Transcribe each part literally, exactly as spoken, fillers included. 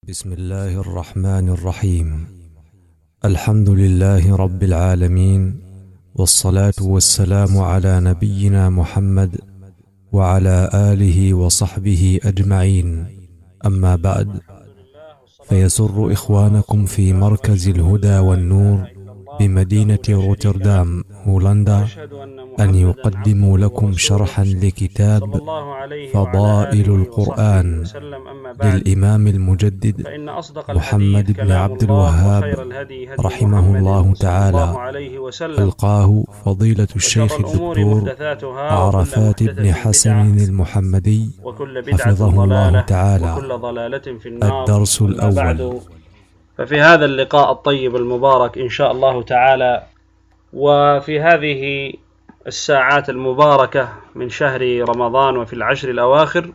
بسم الله الرحمن الرحيم. الحمد لله رب العالمين، والصلاة والسلام على نبينا محمد وعلى آله وصحبه أجمعين. أما بعد، فيسر إخوانكم في مركز الهدى والنور بمدينة روتردام هولندا أن يقدموا لكم شرحا لكتاب فضائل القرآن للإمام المجدد محمد بن عبد الوهاب رحمه الله تعالى، ألقاه فضيلة الشيخ الدكتور عرفات بن حسن المحمدي حفظه الله تعالى. الدرس الأول. ففي هذا اللقاء الطيب المبارك إن شاء الله تعالى، وفي هذه الساعات المباركة من شهر رمضان وفي العشر الأواخر،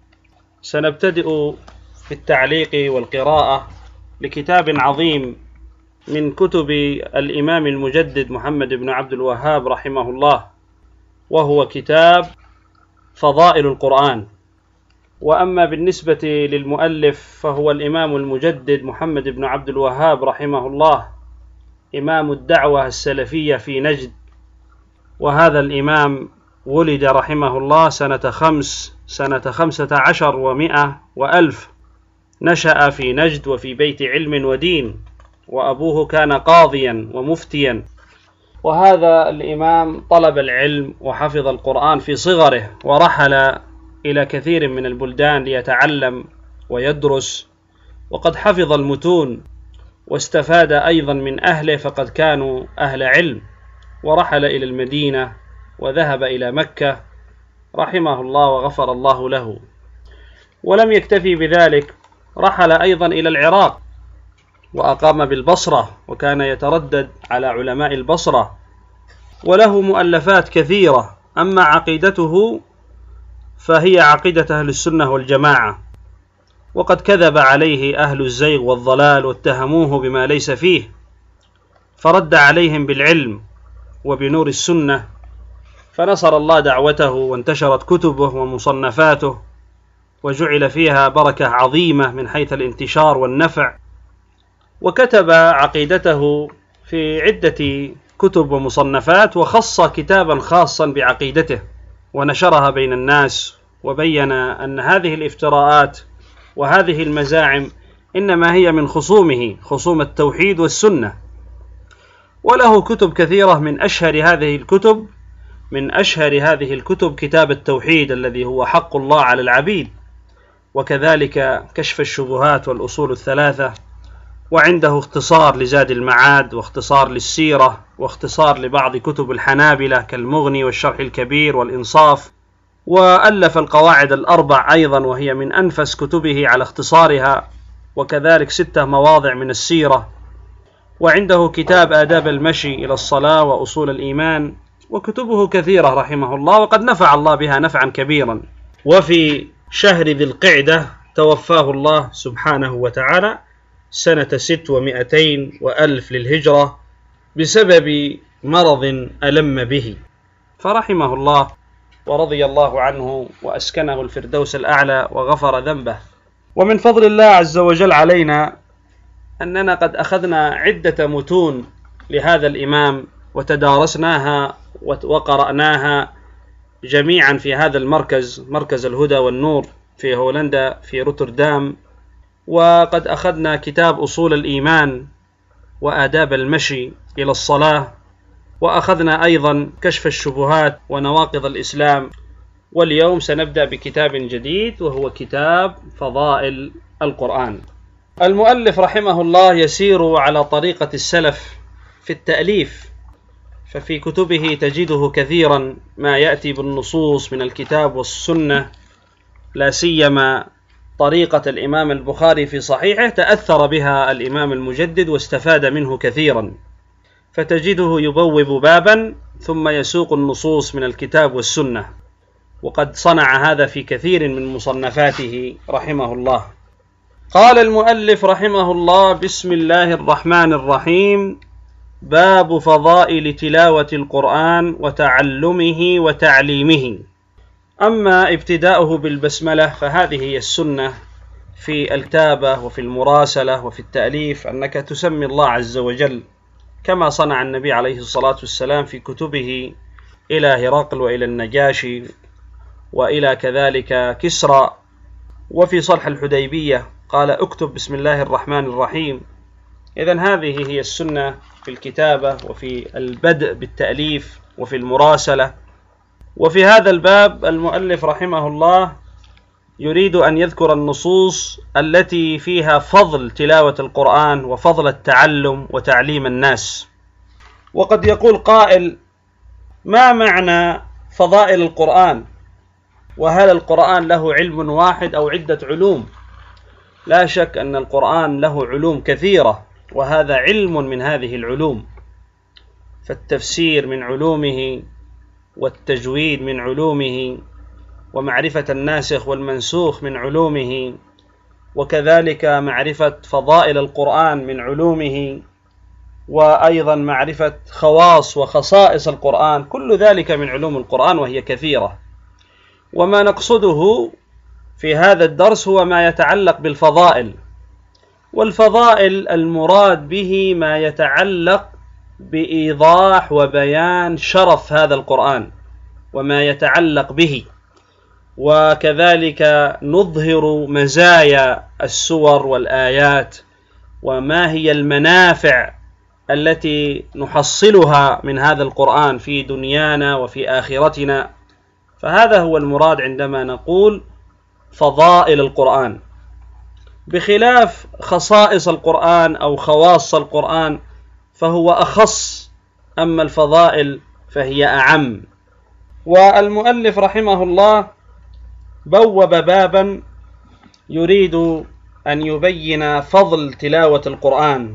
سنبتدئ في التعليق والقراءة لكتاب عظيم من كتب الإمام المجدد محمد بن عبد الوهاب رحمه الله، وهو كتاب فضائل القرآن. وأما بالنسبة للمؤلف فهو الإمام المجدد محمد بن عبد الوهاب رحمه الله، إمام الدعوة السلفية في نجد، وهذا الإمام ولد رحمه الله سنة خمس سنة خمسة عشر ومئة وألف. نشأ في نجد وفي بيت علم ودين، وأبوه كان قاضيا ومفتيا. وهذا الإمام طلب العلم وحفظ القرآن في صغره، ورحل إلى كثير من البلدان ليتعلم ويدرس، وقد حفظ المتون واستفاد أيضا من أهله، فقد كانوا أهل علم. ورحل إلى المدينة وذهب إلى مكة رحمه الله وغفر الله له. ولم يكتفي بذلك، رحل أيضا إلى العراق وأقام بالبصرة، وكان يتردد على علماء البصرة، وله مؤلفات كثيرة. أما عقيدته فهي عقيدة أهل السنة والجماعة، وقد كذب عليه أهل الزيغ والضلال واتهموه بما ليس فيه، فرد عليهم بالعلم وبنور السنة، فنصر الله دعوته وانتشرت كتبه ومصنفاته، وجعل فيها بركة عظيمة من حيث الانتشار والنفع. وكتب عقيدته في عدة كتب ومصنفات، وخص كتابا خاصا بعقيدته ونشرها بين الناس، وبين أن هذه الافتراءات وهذه المزاعم إنما هي من خصومه، خصوم التوحيد والسنة. وله كتب كثيرة، من أشهر هذه الكتب من أشهر هذه الكتب كتاب التوحيد الذي هو حق الله على العبيد، وكذلك كشف الشبهات والأصول الثلاثة. وعنده اختصار لزاد المعاد، واختصار للسيرة، واختصار لبعض كتب الحنابلة كالمغني والشرح الكبير والإنصاف. وألف القواعد الأربع أيضا، وهي من أنفس كتبه على اختصارها، وكذلك ستة مواضع من السيرة. وعنده كتاب آداب المشي إلى الصلاة وأصول الإيمان. وكتبه كثيرة رحمه الله، وقد نفع الله بها نفعا كبيرا. وفي شهر ذي القعدة توفاه الله سبحانه وتعالى سنة ست ومئتين وألف للهجرة بسبب مرض ألم به، فرحمه الله ورضي الله عنه وأسكنه الفردوس الأعلى وغفر ذنبه. ومن فضل الله عز وجل علينا أننا قد أخذنا عدة متون لهذا الإمام وتدارسناها وقرأناها جميعا في هذا المركز، مركز الهدى والنور في هولندا في روتردام. وقد أخذنا كتاب أصول الإيمان وآداب المشي إلى الصلاة، وأخذنا أيضا كشف الشبهات ونواقض الإسلام. واليوم سنبدأ بكتاب جديد، وهو كتاب فضائل القرآن. المؤلف رحمه الله يسير على طريقة السلف في التأليف، ففي كتبه تجده كثيرا ما يأتي بالنصوص من الكتاب والسنة، لا سيما طريقة الإمام البخاري في صحيحه تأثر بها الإمام المجدد واستفاد منه كثيرا، فتجده يبوب بابا ثم يسوق النصوص من الكتاب والسنة، وقد صنع هذا في كثير من مصنفاته رحمه الله. قال المؤلف رحمه الله: بسم الله الرحمن الرحيم. باب فضائل تلاوة القرآن وتعلمه وتعليمه. أما ابتداؤه بالبسملة فهذه هي السنة في الكتابة وفي المراسلة وفي التأليف أنك تسمي الله عز وجل كما صنع النبي عليه الصلاة والسلام في كتبه إلى هرقل وإلى النجاشي وإلى كذلك كسرى، وفي صلح الحديبية قال اكتب بسم الله الرحمن الرحيم. إذن هذه هي السنة في الكتابة وفي البدء بالتأليف وفي المراسلة. وفي هذا الباب المؤلف رحمه الله يريد أن يذكر النصوص التي فيها فضل تلاوة القرآن وفضل التعلم وتعليم الناس. وقد يقول قائل: ما معنى فضائل القرآن؟ وهل القرآن له علم واحد أو عدة علوم؟ لا شك أن القرآن له علوم كثيرة، وهذا علم من هذه العلوم، فالتفسير من علومه، والتجويد من علومه، ومعرفة الناسخ والمنسوخ من علومه، وكذلك معرفة فضائل القرآن من علومه، وأيضا معرفة خواص وخصائص القرآن، كل ذلك من علوم القرآن وهي كثيرة. وما نقصده في هذا الدرس هو ما يتعلق بالفضائل، والفضائل المراد به ما يتعلق بإيضاح وبيان شرف هذا القرآن وما يتعلق به، وكذلك نظهر مزايا السور والآيات وما هي المنافع التي نحصلها من هذا القرآن في دنيانا وفي آخرتنا. فهذا هو المراد عندما نقول فضائل القرآن، بخلاف خصائص القرآن أو خواص القرآن فهو أخص، أما الفضائل فهي أعم. والمؤلف رحمه الله بوب بابا يريد أن يبين فضل تلاوة القرآن،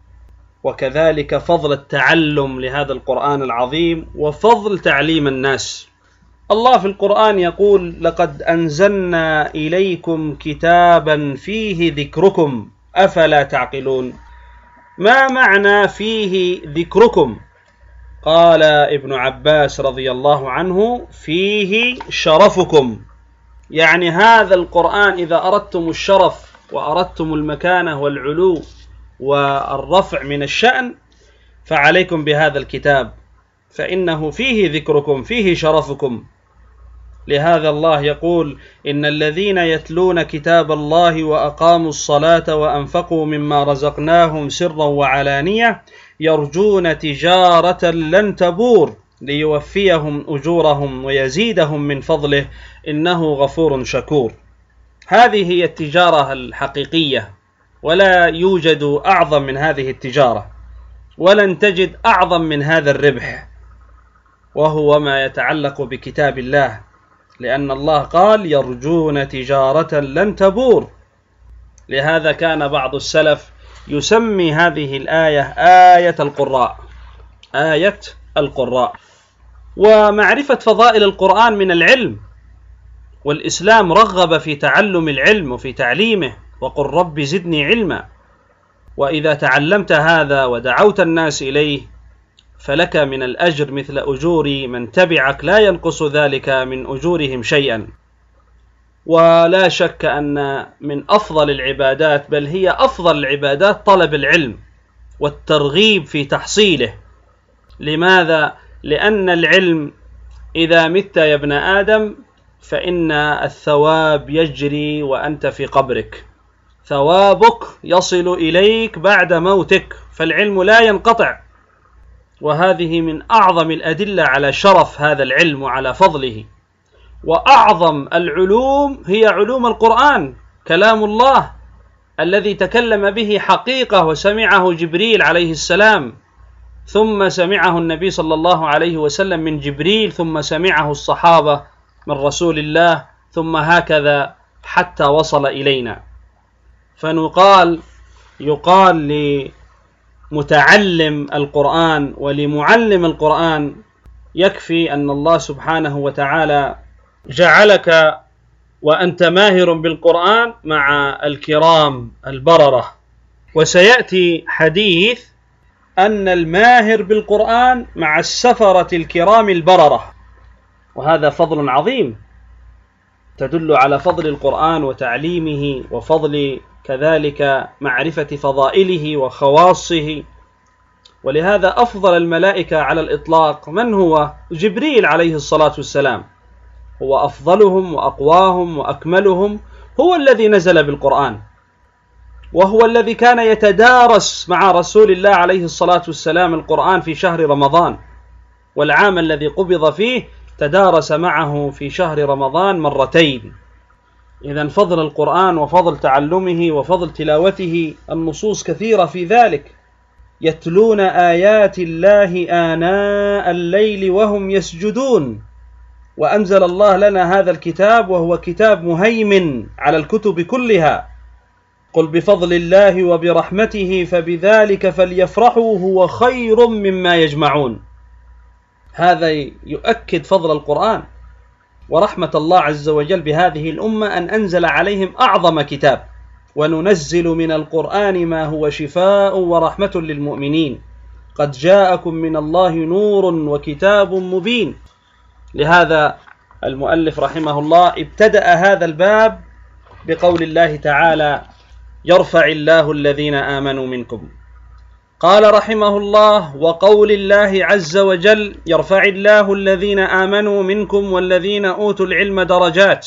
وكذلك فضل التعلم لهذا القرآن العظيم، وفضل تعليم الناس. الله في القرآن يقول: لقد أنزلنا إليكم كتابا فيه ذكركم أفلا تعقلون. ما معنى فيه ذكركم؟ قال ابن عباس رضي الله عنه: فيه شرفكم، يعني هذا القرآن إذا أردتم الشرف وأردتم المكانة والعلو والرفع من الشأن فعليكم بهذا الكتاب، فإنه فيه ذكركم، فيه شرفكم. لهذا الله يقول: إن الذين يتلون كتاب الله وأقاموا الصلاة وأنفقوا مما رزقناهم سرا وعلانية يرجون تجارة لن تبور ليوفيهم أجورهم ويزيدهم من فضله إنه غفور شكور. هذه هي التجارة الحقيقية، ولا يوجد أعظم من هذه التجارة، ولن تجد أعظم من هذا الربح، وهو ما يتعلق بكتاب الله، لأن الله قال: يرجون تجارة لن تبور. لهذا كان بعض السلف يسمي هذه الآية آية القراء، آية القراء. ومعرفة فضائل القرآن من العلم، والإسلام رغب في تعلم العلم وفي تعليمه، وقل رب زدني علما. وإذا تعلمت هذا ودعوت الناس إليه فلك من الأجر مثل أجور من تبعك، لا ينقص ذلك من أجورهم شيئا. ولا شك أن من أفضل العبادات، بل هي أفضل العبادات، طلب العلم والترغيب في تحصيله. لماذا؟ لأن العلم إذا مت يا ابن آدم فإن الثواب يجري وأنت في قبرك، ثوابك يصل إليك بعد موتك، فالعلم لا ينقطع. وهذه من أعظم الأدلة على شرف هذا العلم وعلى فضله. وأعظم العلوم هي علوم القرآن، كلام الله الذي تكلم به حقيقة وسمعه جبريل عليه السلام، ثم سمعه النبي صلى الله عليه وسلم من جبريل، ثم سمعه الصحابة من رسول الله، ثم هكذا حتى وصل إلينا. فنقال يقال لمتعلم القرآن ولمعلم القرآن يكفي أن الله سبحانه وتعالى جعلك وأنت ماهر بالقرآن مع الكرام البررة. وسيأتي حديث أن الماهر بالقرآن مع السفرة الكرام البررة، وهذا فضل عظيم. تدل على فضل القرآن وتعليمه وفضل كذلك معرفة فضائله وخواصه. ولهذا أفضل الملائكة على الإطلاق من هو؟ جبريل عليه الصلاة والسلام، هو أفضلهم وأقواهم وأكملهم، هو الذي نزل بالقرآن، وهو الذي كان يتدارس مع رسول الله عليه الصلاة والسلام القرآن في شهر رمضان، والعام الذي قبض فيه تدارس معه في شهر رمضان مرتين. إذن فضل القرآن وفضل تعلمه وفضل تلاوته النصوص كثيرة في ذلك. يتلون آيات الله آناء الليل وهم يسجدون، وأنزل الله لنا هذا الكتاب وهو كتاب مهيمن على الكتب كلها. قل بفضل الله وبرحمته فبذلك فليفرحوا هو خير مما يجمعون. هذا يؤكد فضل القرآن ورحمة الله عز وجل بهذه الأمة أن أنزل عليهم أعظم كتاب. وننزل من القرآن ما هو شفاء ورحمة للمؤمنين قد جاءكم من الله نور وكتاب مبين. لهذا المؤلف رحمه الله ابتدأ هذا الباب بقول الله تعالى: يرفع الله الذين آمنوا منكم. قال رحمه الله: وقول الله عز وجل: يرفع الله الذين آمنوا منكم والذين أوتوا العلم درجات.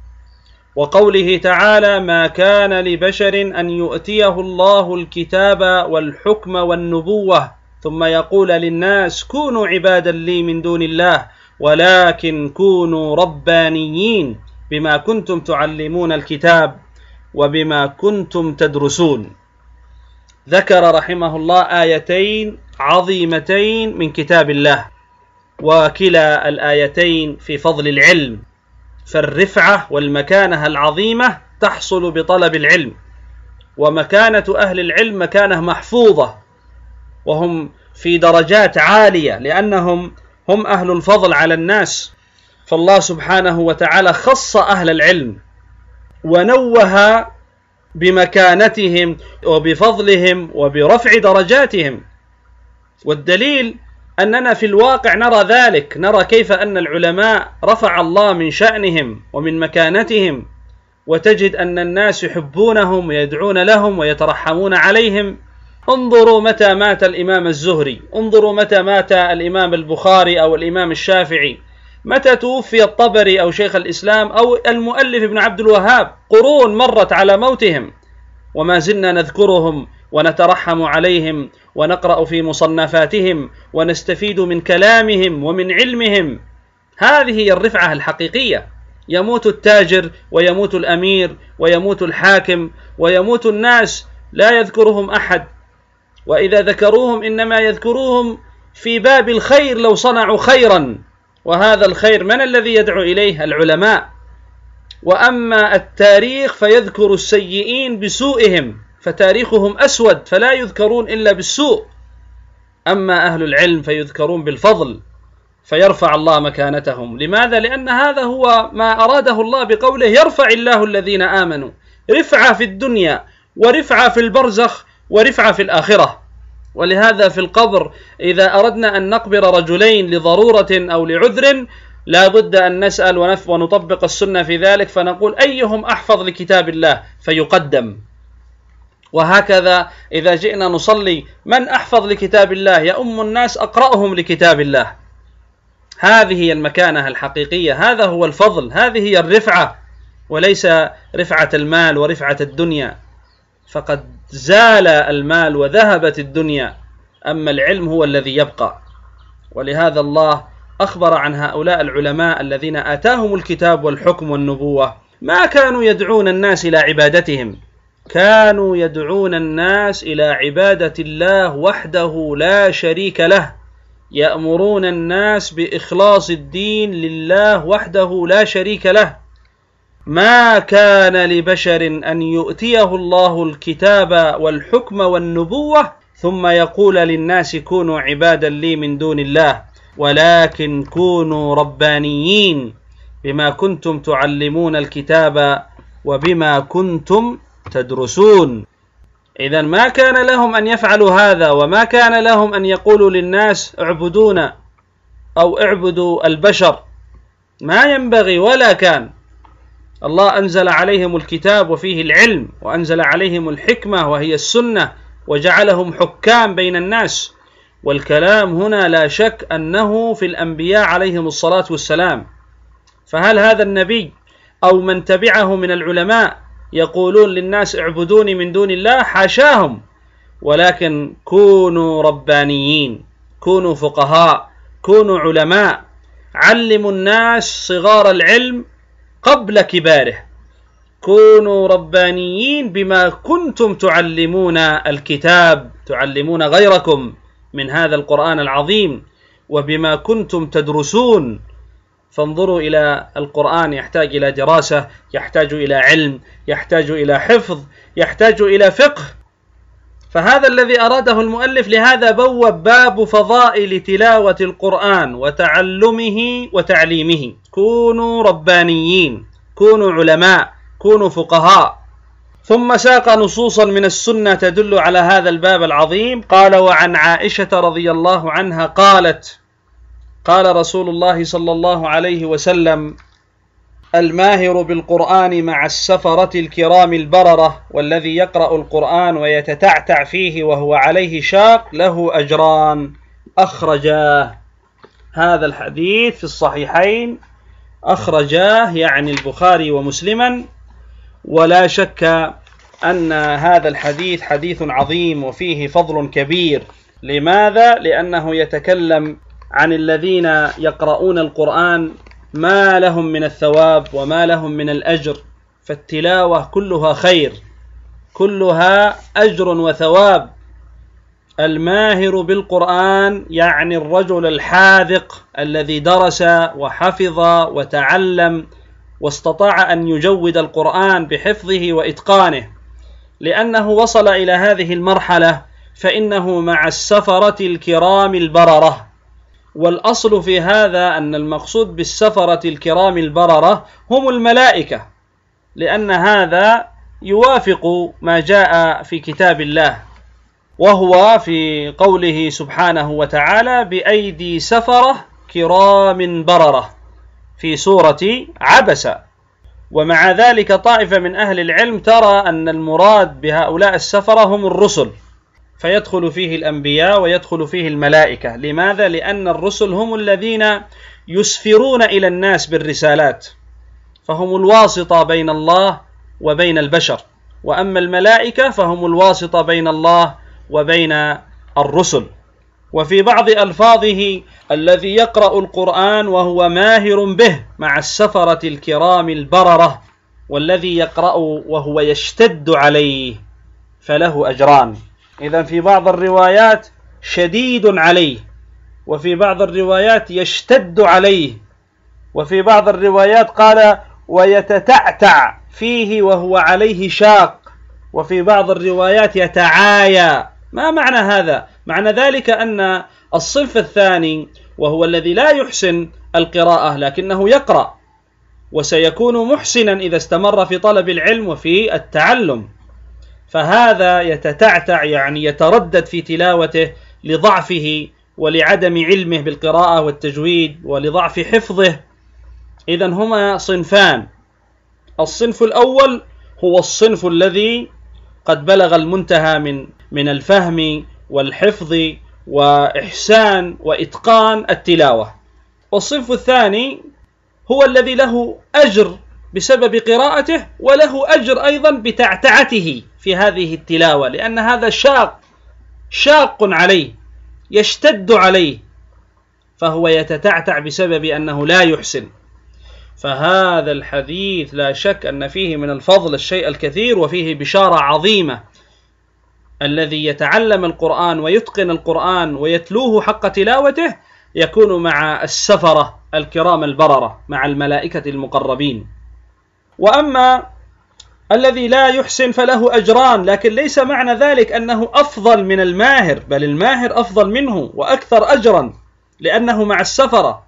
وقوله تعالى: ما كان لبشر أن يؤتيه الله الكتاب والحكم والنبوة ثم يقول للناس كونوا عبادا لي من دون الله ولكن كونوا ربانيين بما كنتم تعلمون الكتاب وبما كنتم تدرسون. ذكر رحمه الله آيتين عظيمتين من كتاب الله، وكلا الآيتين في فضل العلم، فالرفعة والمكانة العظيمة تحصل بطلب العلم، ومكانة أهل العلم مكانة محفوظة، وهم في درجات عالية لأنهم هم أهل الفضل على الناس. فالله سبحانه وتعالى خص أهل العلم ونوه بمكانتهم وبفضلهم وبرفع درجاتهم. والدليل أننا في الواقع نرى ذلك، نرى كيف أن العلماء رفع الله من شأنهم ومن مكانتهم، وتجد أن الناس يحبونهم ويدعون لهم ويترحمون عليهم. انظروا متى مات الإمام الزهري، انظروا متى مات الإمام البخاري أو الإمام الشافعي، متى توفي الطبري أو شيخ الإسلام أو المؤلف ابن عبد الوهاب، قرون مرت على موتهم وما زلنا نذكرهم ونترحم عليهم ونقرأ في مصنفاتهم ونستفيد من كلامهم ومن علمهم. هذه هي الرفعة الحقيقية. يموت التاجر ويموت الأمير ويموت الحاكم ويموت الناس لا يذكرهم أحد، وإذا ذكروهم إنما يذكروهم في باب الخير لو صنعوا خيرا، وهذا الخير من الذي يدعو إليه؟ العلماء. وأما التاريخ فيذكر السيئين بسوءهم، فتاريخهم أسود فلا يذكرون إلا بالسوء. أما أهل العلم فيذكرون بالفضل، فيرفع الله مكانتهم. لماذا؟ لأن هذا هو ما أراده الله بقوله: يرفع الله الذين آمنوا، رفعة في الدنيا ورفعة في البرزخ ورفعة في الآخرة. ولهذا في القبر إذا أردنا أن نقبر رجلين لضرورة أو لعذر لا بد أن نسأل ونطبق السنة في ذلك، فنقول أيهم أحفظ لكتاب الله فيقدم. وهكذا إذا جئنا نصلي من أحفظ لكتاب الله يؤم الناس أقرأهم لكتاب الله. هذه هي المكانة الحقيقية، هذا هو الفضل، هذه هي الرفعة، وليس رفعة المال ورفعة الدنيا، فقد زال المال وذهبت الدنيا، أما العلم هو الذي يبقى. ولهذا الله أخبر عن هؤلاء العلماء الذين آتاهم الكتاب والحكم والنبوة ما كانوا يدعون الناس إلى عبادتهم، كانوا يدعون الناس إلى عبادة الله وحده لا شريك له، يأمرون الناس بإخلاص الدين لله وحده لا شريك له. ما كان لبشر أن يؤتيه الله الكتاب والحكم والنبوة ثم يقول للناس كونوا عبادا لي من دون الله ولكن كونوا ربانيين بما كنتم تعلمون الكتاب وبما كنتم تدرسون. إذن ما كان لهم أن يفعلوا هذا، وما كان لهم أن يقولوا للناس اعبدونا أو اعبدوا البشر، ما ينبغي ولا كان. الله أنزل عليهم الكتاب وفيه العلم، وأنزل عليهم الحكمة وهي السنة، وجعلهم حكام بين الناس. والكلام هنا لا شك أنه في الأنبياء عليهم الصلاة والسلام. فهل هذا النبي أو من تبعه من العلماء يقولون للناس اعبدوني من دون الله؟ حاشاهم، ولكن كونوا ربانيين، كونوا فقهاء، كونوا علماء، علموا الناس صغار العلم قبل كباره، كونوا ربانيين بما كنتم تعلمون الكتاب، تعلمون غيركم من هذا القرآن العظيم، وبما كنتم تدرسون. فانظروا إلى القرآن، يحتاج إلى دراسة، يحتاج إلى علم، يحتاج إلى حفظ، يحتاج إلى فقه. فهذا الذي أراده المؤلف، لهذا بوب باب فضائل تلاوة القرآن وتعلمه وتعليمه. كونوا ربانيين، كونوا علماء، كونوا فقهاء. ثم ساق نصوصا من السنة تدل على هذا الباب العظيم. قال: وعن عائشة رضي الله عنها قالت: قال رسول الله صلى الله عليه وسلم: الماهر بالقرآن مع السفرة الكرام البررة، والذي يقرأ القرآن ويتتعتع فيه وهو عليه شاق له أجران. أخرجاه. هذا الحديث في الصحيحين، أخرجاه يعني البخاري ومسلما. ولا شك أن هذا الحديث حديث عظيم وفيه فضل كبير. لماذا؟ لأنه يتكلم عن الذين يقرؤون القرآن ما لهم من الثواب وما لهم من الأجر. فالتلاوة كلها خير، كلها أجر وثواب. الماهر بالقرآن يعني الرجل الحاذق الذي درس وحفظ وتعلم واستطاع أن يجود القرآن بحفظه وإتقانه. لأنه وصل إلى هذه المرحلة فإنه مع السفرة الكرام البررة. والأصل في هذا أن المقصود بالسفرة الكرام البررة هم الملائكة، لأن هذا يوافق ما جاء في كتاب الله، وهو في قوله سبحانه وتعالى: بأيدي سفرة كرام بررة في سورة عبسة. ومع ذلك طائفة من أهل العلم ترى أن المراد بهؤلاء السفرة هم الرسل، فيدخل فيه الأنبياء ويدخل فيه الملائكة. لماذا؟ لأن الرسل هم الذين يسفرون إلى الناس بالرسالات، فهم الواسطة بين الله وبين البشر. وأما الملائكة فهم الواسطة بين الله وبين الرسل. وفي بعض ألفاظه: الذي يقرأ القرآن وهو ماهر به مع السفرة الكرام البررة، والذي يقرأ وهو يشتد عليه فله أجران. إذن في بعض الروايات شديد عليه، وفي بعض الروايات يشتد عليه، وفي بعض الروايات قال ويتتعتع فيه وهو عليه شاق، وفي بعض الروايات يتعايا. ما معنى هذا؟ معنى ذلك أن الصنف الثاني وهو الذي لا يحسن القراءة لكنه يقرأ، وسيكون محسنا إذا استمر في طلب العلم وفي التعلم، فهذا يتتعتع يعني يتردد في تلاوته لضعفه ولعدم علمه بالقراءة والتجويد ولضعف حفظه. إذن هما صنفان. الصنف الأول هو الصنف الذي قد بلغ المنتهى من من الفهم والحفظ وإحسان وإتقان التلاوة. والصنف الثاني هو الذي له أجر بسبب قراءته، وله أجر أيضا بتعتعته في هذه التلاوة، لأن هذا شاق شاق عليه، يشتد عليه، فهو يتتعتع بسبب أنه لا يحسن. فهذا الحديث لا شك أن فيه من الفضل الشيء الكثير، وفيه بشارة عظيمة. الذي يتعلم القرآن ويتقن القرآن ويتلوه حق تلاوته يكون مع السفرة الكرام البررة، مع الملائكة المقربين. وأما الذي لا يحسن فله أجران، لكن ليس معنى ذلك أنه أفضل من الماهر، بل الماهر أفضل منه وأكثر أجرا لأنه مع السفرة.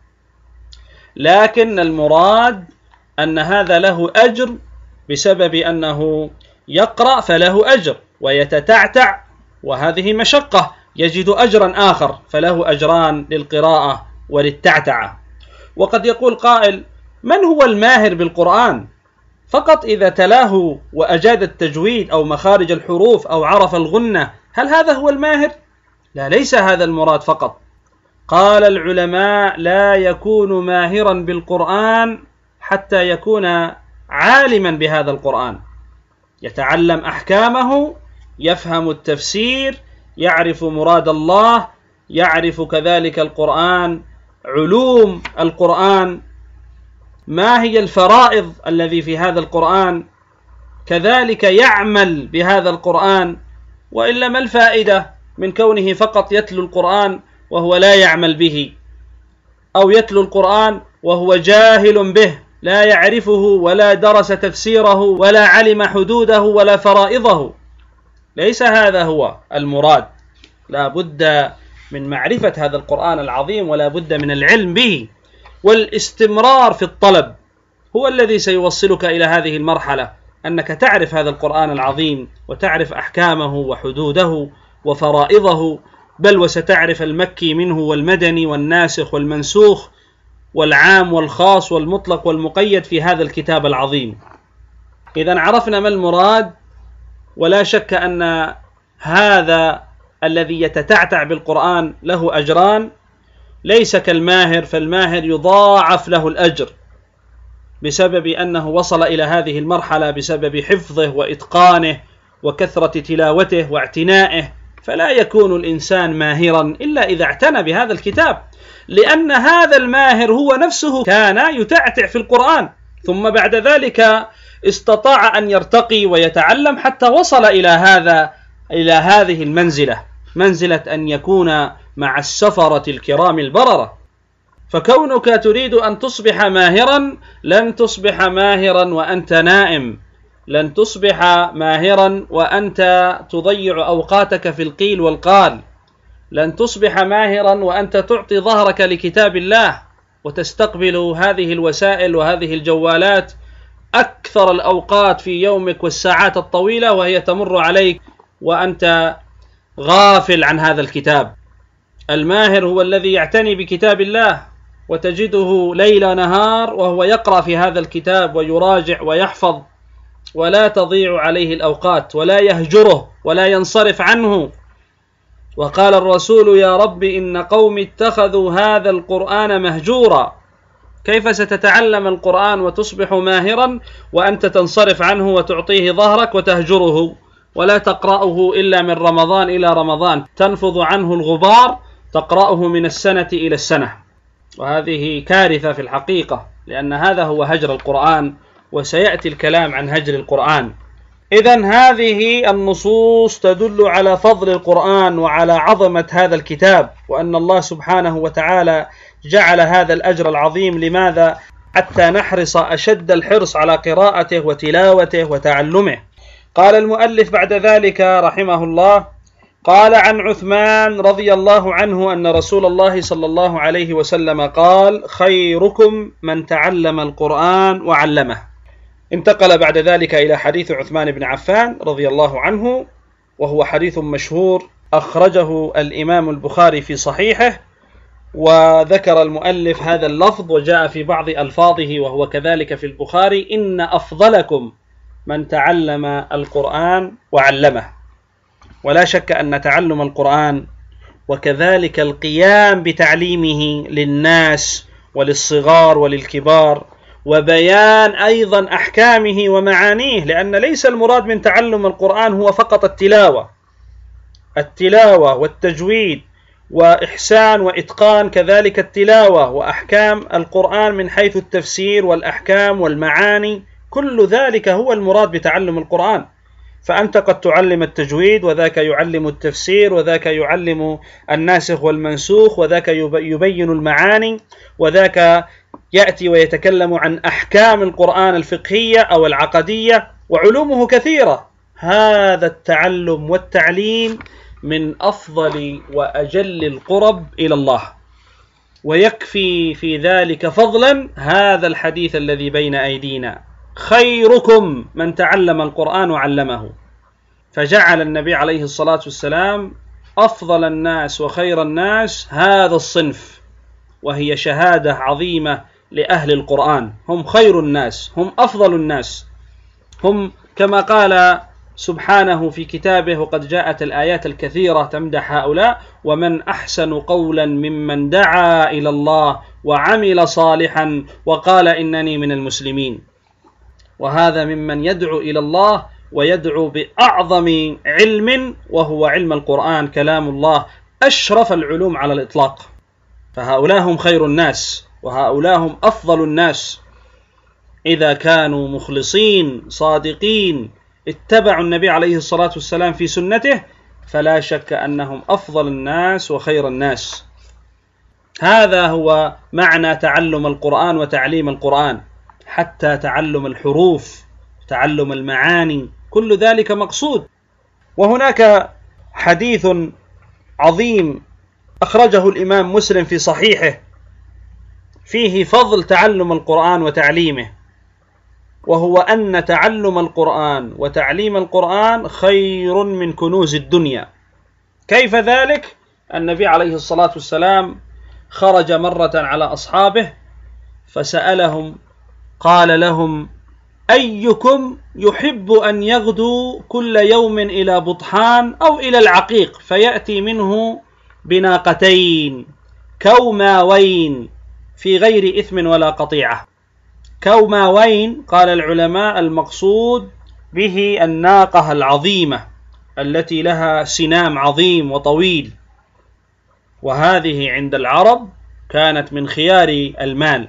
لكن المراد أن هذا له أجر بسبب أنه يقرأ فله أجر، ويتتعتع وهذه مشقة يجد أجرا آخر، فله أجران للقراءة وللتعتعة. وقد يقول قائل: من هو الماهر بالقرآن؟ فقط إذا تلاه وأجاد التجويد أو مخارج الحروف أو عرف الغنة، هل هذا هو الماهر؟ لا، ليس هذا المراد فقط. قال العلماء: لا يكون ماهرا بالقرآن حتى يكون عالما بهذا القرآن، يتعلم أحكامه، يفهم التفسير، يعرف مراد الله، يعرف كذلك القرآن، علوم القرآن، ما هي الفرائض الذي في هذا القرآن، كذلك يعمل بهذا القرآن. وإلا ما الفائدة من كونه فقط يتلو القرآن وهو لا يعمل به، أو يتلو القرآن وهو جاهل به، لا يعرفه ولا درس تفسيره ولا علم حدوده ولا فرائضه؟ ليس هذا هو المراد. لا بد من معرفة هذا القرآن العظيم، ولا بد من العلم به، والاستمرار في الطلب هو الذي سيوصلك إلى هذه المرحلة، أنك تعرف هذا القرآن العظيم وتعرف أحكامه وحدوده وفرائضه، بل وستعرف المكي منه والمدني والناسخ والمنسوخ والعام والخاص والمطلق والمقيد في هذا الكتاب العظيم. إذن عرفنا ما المراد، ولا شك أن هذا الذي يتتعتع بالقرآن له أجران، ليس كالماهر، فالماهر يضاعف له الأجر بسبب أنه وصل إلى هذه المرحلة بسبب حفظه وإتقانه وكثرة تلاوته واعتنائه، فلا يكون الإنسان ماهرا إلا إذا اعتنى بهذا الكتاب، لأن هذا الماهر هو نفسه كان يتعتع في القرآن، ثم بعد ذلك استطاع أن يرتقي ويتعلم حتى وصل إلى هذا إلى هذه المنزلة، منزلة أن يكون مع السفرة الكرام البررة. فكونك تريد أن تصبح ماهرا، لن تصبح ماهرا وأنت نائم، لن تصبح ماهرا وأنت تضيع أوقاتك في القيل والقال، لن تصبح ماهرا وأنت تعطي ظهرك لكتاب الله وتستقبل هذه الوسائل وهذه الجوالات أكثر الأوقات في يومك والساعات الطويلة وهي تمر عليك وأنت غافل عن هذا الكتاب. الماهر هو الذي يعتني بكتاب الله وتجده ليل نهار وهو يقرأ في هذا الكتاب ويراجع ويحفظ، ولا تضيع عليه الأوقات ولا يهجره ولا ينصرف عنه. وقال الرسول: يا رب إن قوم اتخذوا هذا القرآن مهجورا. كيف ستتعلم القرآن وتصبح ماهرا وأنت تنصرف عنه وتعطيه ظهرك وتهجره ولا تقرأه إلا من رمضان إلى رمضان، تنفض عنه الغبار، تقرأه من السنة إلى السنة؟ وهذه كارثة في الحقيقة، لأن هذا هو هجر القرآن، وسيأتي الكلام عن هجر القرآن. إذن هذه النصوص تدل على فضل القرآن وعلى عظمة هذا الكتاب، وأن الله سبحانه وتعالى جعل هذا الأجر العظيم. لماذا؟ حتى نحرص أشد الحرص على قراءته وتلاوته وتعلمه. قال المؤلف بعد ذلك رحمه الله: قال عن عثمان رضي الله عنه أن رسول الله صلى الله عليه وسلم قال: خيركم من تعلم القرآن وعلمه. انتقل بعد ذلك إلى حديث عثمان بن عفان رضي الله عنه، وهو حديث مشهور أخرجه الإمام البخاري في صحيحه، وذكر المؤلف هذا اللفظ وجاء في بعض ألفاظه وهو كذلك في البخاري: إن أفضلكم من تعلم القرآن وعلمه. ولا شك أن تعلم القرآن وكذلك القيام بتعليمه للناس وللصغار وللكبار، وبيان أيضا أحكامه ومعانيه، لأن ليس المراد من تعلم القرآن هو فقط التلاوة التلاوة والتجويد وإحسان وإتقان كذلك التلاوة وأحكام القرآن من حيث التفسير والأحكام والمعاني، كل ذلك هو المراد بتعلم القرآن. فأنت قد تعلم التجويد، وذاك يعلم التفسير، وذاك يعلم الناسخ والمنسوخ، وذاك يبين المعاني، وذاك يأتي ويتكلم عن أحكام القرآن الفقهية أو العقدية، وعلومه كثيرة. هذا التعلم والتعليم من أفضل وأجل القرب إلى الله، ويكفي في ذلك فضلا هذا الحديث الذي بين أيدينا: خيركم من تعلم القرآن وعلمه. فجعل النبي عليه الصلاة والسلام أفضل الناس وخير الناس هذا الصنف، وهي شهادة عظيمة لأهل القرآن، هم خير الناس، هم أفضل الناس، هم كما قال سبحانه في كتابه: وقد جاءت الآيات الكثيرة تمدح هؤلاء: ومن أحسن قولا ممن دعا إلى الله وعمل صالحا وقال إنني من المسلمين. وهذا ممن يدعو إلى الله ويدعو بأعظم علم، وهو علم القرآن كلام الله، أشرف العلوم على الإطلاق. فهؤلاء هم خير الناس، وهؤلاء هم أفضل الناس إذا كانوا مخلصين صادقين اتبعوا النبي عليه الصلاة والسلام في سنته، فلا شك أنهم أفضل الناس وخير الناس. هذا هو معنى تعلم القرآن وتعليم القرآن، حتى تعلم الحروف، تعلم المعاني، كل ذلك مقصود. وهناك حديث عظيم أخرجه الإمام مسلم في صحيحه فيه فضل تعلم القرآن وتعليمه، وهو أن تعلم القرآن وتعليم القرآن خير من كنوز الدنيا. كيف ذلك؟ النبي عليه الصلاة والسلام خرج مرة على أصحابه فسألهم، قال لهم: أيكم يحب أن يغدو كل يوم إلى بطحان أو إلى العقيق فيأتي منه بناقتين كوماوين في غير إثم ولا قطيعة؟ كوماوين قال العلماء المقصود به الناقة العظيمة التي لها سنام عظيم وطويل، وهذه عند العرب كانت من خيار المال.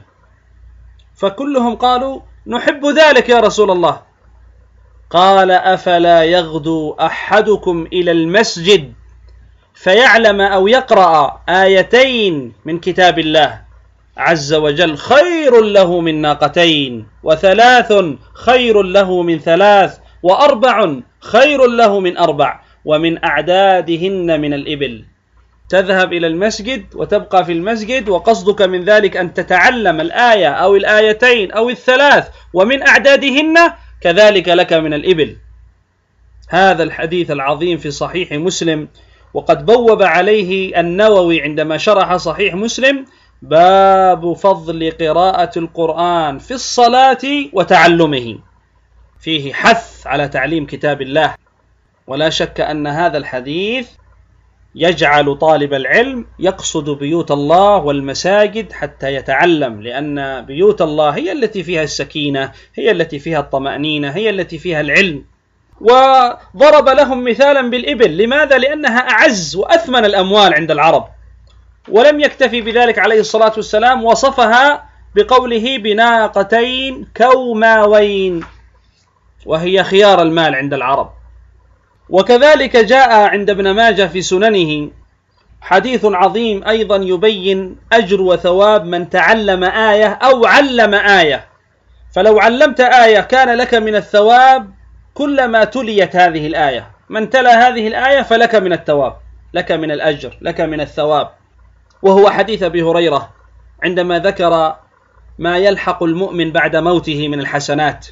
فكلهم قالوا: نحب ذلك يا رسول الله. قال: أفلا يغدو أحدكم إلى المسجد فيعلم أو يقرأ آيتين من كتاب الله عز وجل خير له من ناقتين، وثلاث خير له من ثلاث، وأربع خير له من أربع، ومن أعدادهن من الإبل. تذهب إلى المسجد وتبقى في المسجد وقصدك من ذلك أن تتعلم الآية أو الآيتين أو الثلاث ومن أعدادهن، كذلك لك من الإبل. هذا الحديث العظيم في صحيح مسلم، وقد بوب عليه النووي عندما شرح صحيح مسلم: باب فضل قراءة القرآن في الصلاة وتعلمه. فيه حث على تعليم كتاب الله. ولا شك أن هذا الحديث يجعل طالب العلم يقصد بيوت الله والمساجد حتى يتعلم، لأن بيوت الله هي التي فيها السكينة، هي التي فيها الطمأنينة، هي التي فيها العلم. وضرب لهم مثالا بالإبل. لماذا؟ لأنها أعز وأثمن الأموال عند العرب. ولم يكتفي بذلك عليه الصلاة والسلام، وصفها بقوله: بناقتين كوماوين، وهي خيار المال عند العرب. وكذلك جاء عند ابن ماجه في سننه حديث عظيم أيضا يبين أجر وثواب من تعلم آية أو علم آية. فلو علمت آية كان لك من الثواب كلما تليت هذه الآية. من تلا هذه الآية فلك من الثواب، لك من الأجر، لك من الثواب. وهو حديث أبي هريرة عندما ذكر ما يلحق المؤمن بعد موته من الحسنات،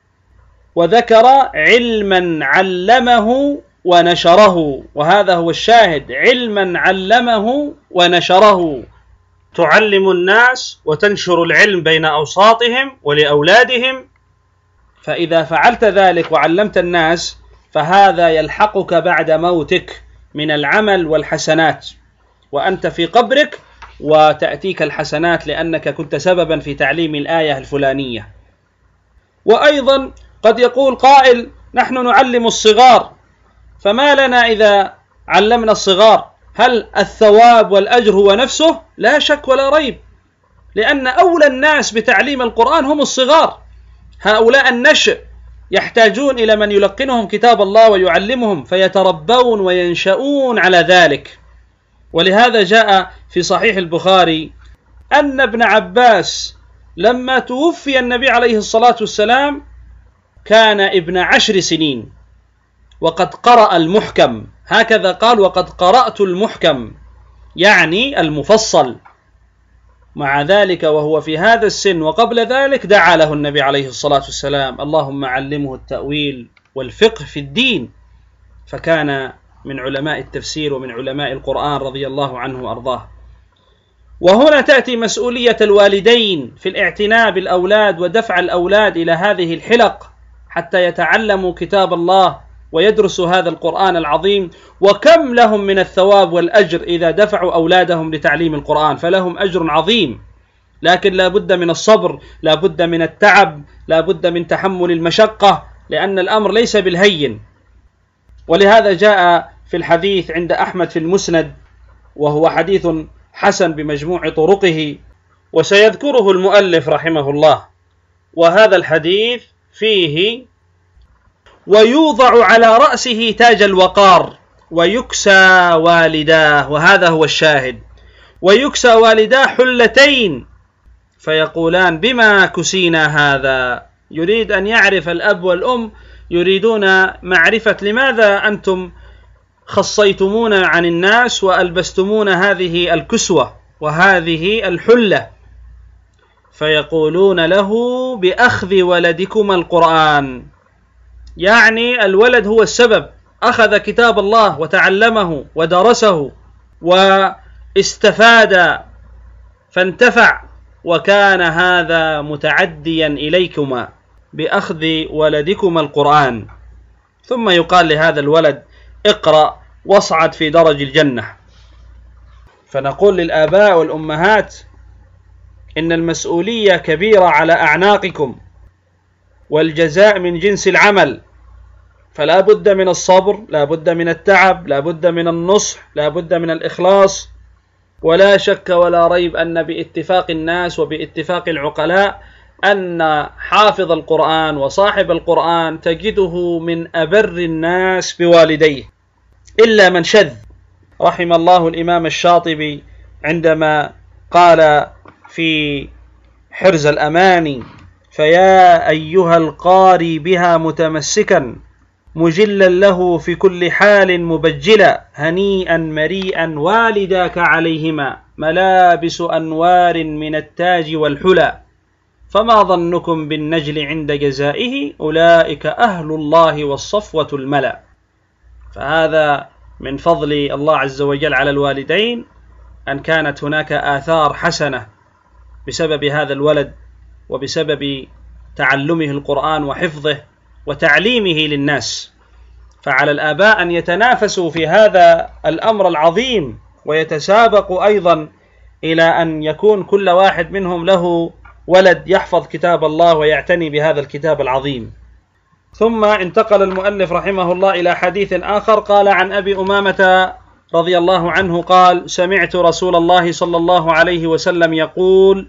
وذكر علما علمه ونشره. وهذا هو الشاهد: علما علمه ونشره. تعلم الناس وتنشر العلم بين أوساطهم ولأولادهم، فإذا فعلت ذلك وعلمت الناس فهذا يلحقك بعد موتك من العمل والحسنات، وأنت في قبرك وتأتيك الحسنات لأنك كنت سببا في تعليم الآية الفلانية. وأيضا قد يقول قائل: نحن نعلم الصغار، فما لنا إذا علمنا الصغار؟ هل الثواب والأجر هو نفسه؟ لا شك ولا ريب، لأن أولى الناس بتعليم القرآن هم الصغار. هؤلاء النشء يحتاجون إلى من يلقنهم كتاب الله ويعلمهم، فيتربون وينشؤون على ذلك. ولهذا جاء في صحيح البخاري أن ابن عباس لما توفي النبي عليه الصلاة والسلام كان ابن عشر سنين وقد قرأ المحكم، هكذا قال: وقد قرأت المحكم، يعني المفصل. مع ذلك وهو في هذا السن وقبل ذلك دعا له النبي عليه الصلاة والسلام: اللهم علمه التأويل والفقه في الدين. فكان من علماء التفسير ومن علماء القرآن رضي الله عنه وأرضاه. وهنا تأتي مسؤولية الوالدين في الاعتناء بالأولاد ودفع الأولاد إلى هذه الحلق حتى يتعلموا كتاب الله ويدرسوا هذا القرآن العظيم، وكم لهم من الثواب والأجر إذا دفعوا أولادهم لتعليم القرآن، فلهم أجر عظيم. لكن لا بد من الصبر، لا بد من التعب، لا بد من تحمل المشقة، لأن الأمر ليس بالهين. ولهذا جاء في الحديث عند أحمد في المسند، وهو حديث حسن بمجموع طرقه، وسيذكره المؤلف رحمه الله. وهذا الحديث فيه: ويوضع على رأسه تاج الوقار ويكسى والداه، وهذا هو الشاهد، ويكسى والداه حلتين فيقولان: بما كسينا هذا؟ يريد أن يعرف الأب والأم، يريدون معرفة لماذا أنتم خصيتمونا عن الناس وألبستمون هذه الكسوة وهذه الحلة. فيقولون له: بأخذ ولدكم القرآن. يعني الولد هو السبب، أخذ كتاب الله وتعلمه ودرسه واستفاد فانتفع، وكان هذا متعديا إليكما بأخذ ولدكم القرآن. ثم يقال لهذا الولد: اقرأ واصعد في درج الجنة. فنقول للآباء والأمهات: إن المسؤولية كبيرة على أعناقكم، والجزاء من جنس العمل، فلا بد من الصبر، لا بد من التعب، لا بد من النصح، لا بد من الإخلاص. ولا شك ولا ريب أن باتفاق الناس وباتفاق العقلاء أن حافظ القرآن وصاحب القرآن تجده من أبر الناس بوالديه، إلا من شذ. رحم الله الإمام الشاطبي عندما قال في حرز الأماني: فيا أيها القاري بها متمسكا، مجلا له في كل حال مبجلا، هنيئا مريئا والداك عليهما، ملابس أنوار من التاج والحلى، فما ظنكم بالنجل عند جزائه، أولئك أهل الله والصفوة الملا. فهذا من فضل الله عز وجل على الوالدين، أن كانت هناك آثار حسنة بسبب هذا الولد وبسبب تعلمه القرآن وحفظه وتعليمه للناس. فعلى الآباء أن يتنافسوا في هذا الأمر العظيم، ويتسابقوا أيضا إلى أن يكون كل واحد منهم له ولد يحفظ كتاب الله ويعتني بهذا الكتاب العظيم. ثم انتقل المؤلف رحمه الله إلى حديث آخر، قال: عن أبي أمامة رضي الله عنه قال: سمعت رسول الله صلى الله عليه وسلم يقول: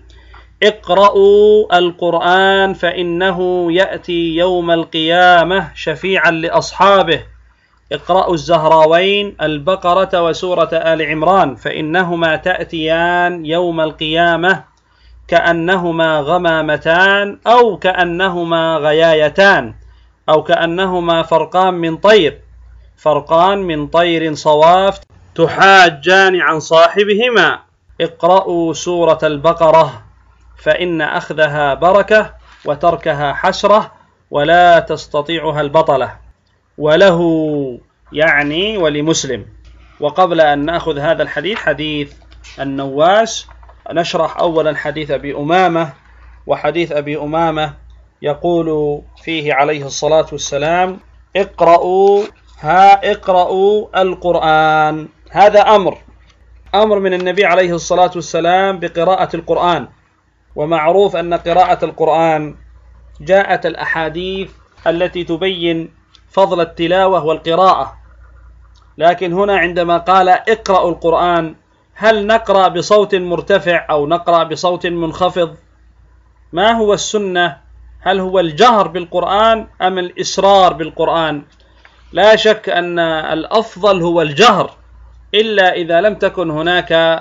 اقرأوا القرآن فإنه يأتي يوم القيامة شفيعا لأصحابه. اقرأوا الزهراوين، البقرة وسورة آل عمران، فإنهما تأتيان يوم القيامة كأنهما غمامتان، أو كأنهما غيايتان، أو كأنهما فرقان من طير، فرقان من طير صواف تحاجان عن صاحبهما. اقرأوا سورة البقرة فإن أخذها بركة وتركها حسرة، ولا تستطيعها البطلة. وله يعني ولمسلم. وقبل أن نأخذ هذا الحديث، حديث النواس، نشرح أولا حديث أبي أمامة. وحديث أبي أمامة يقول فيه عليه الصلاة والسلام: اقرأوا ها اقرأوا القرآن. هذا أمر أمر من النبي عليه الصلاة والسلام بقراءة القرآن. ومعروف أن قراءة القرآن جاءت الأحاديث التي تبين فضل التلاوة والقراءة، لكن هنا عندما قال اقرأوا القرآن، هل نقرأ بصوت مرتفع أو نقرأ بصوت منخفض؟ ما هو السنة؟ هل هو الجهر بالقرآن أم الإسرار بالقرآن؟ لا شك أن الأفضل هو الجهر، إلا إذا لم تكن هناك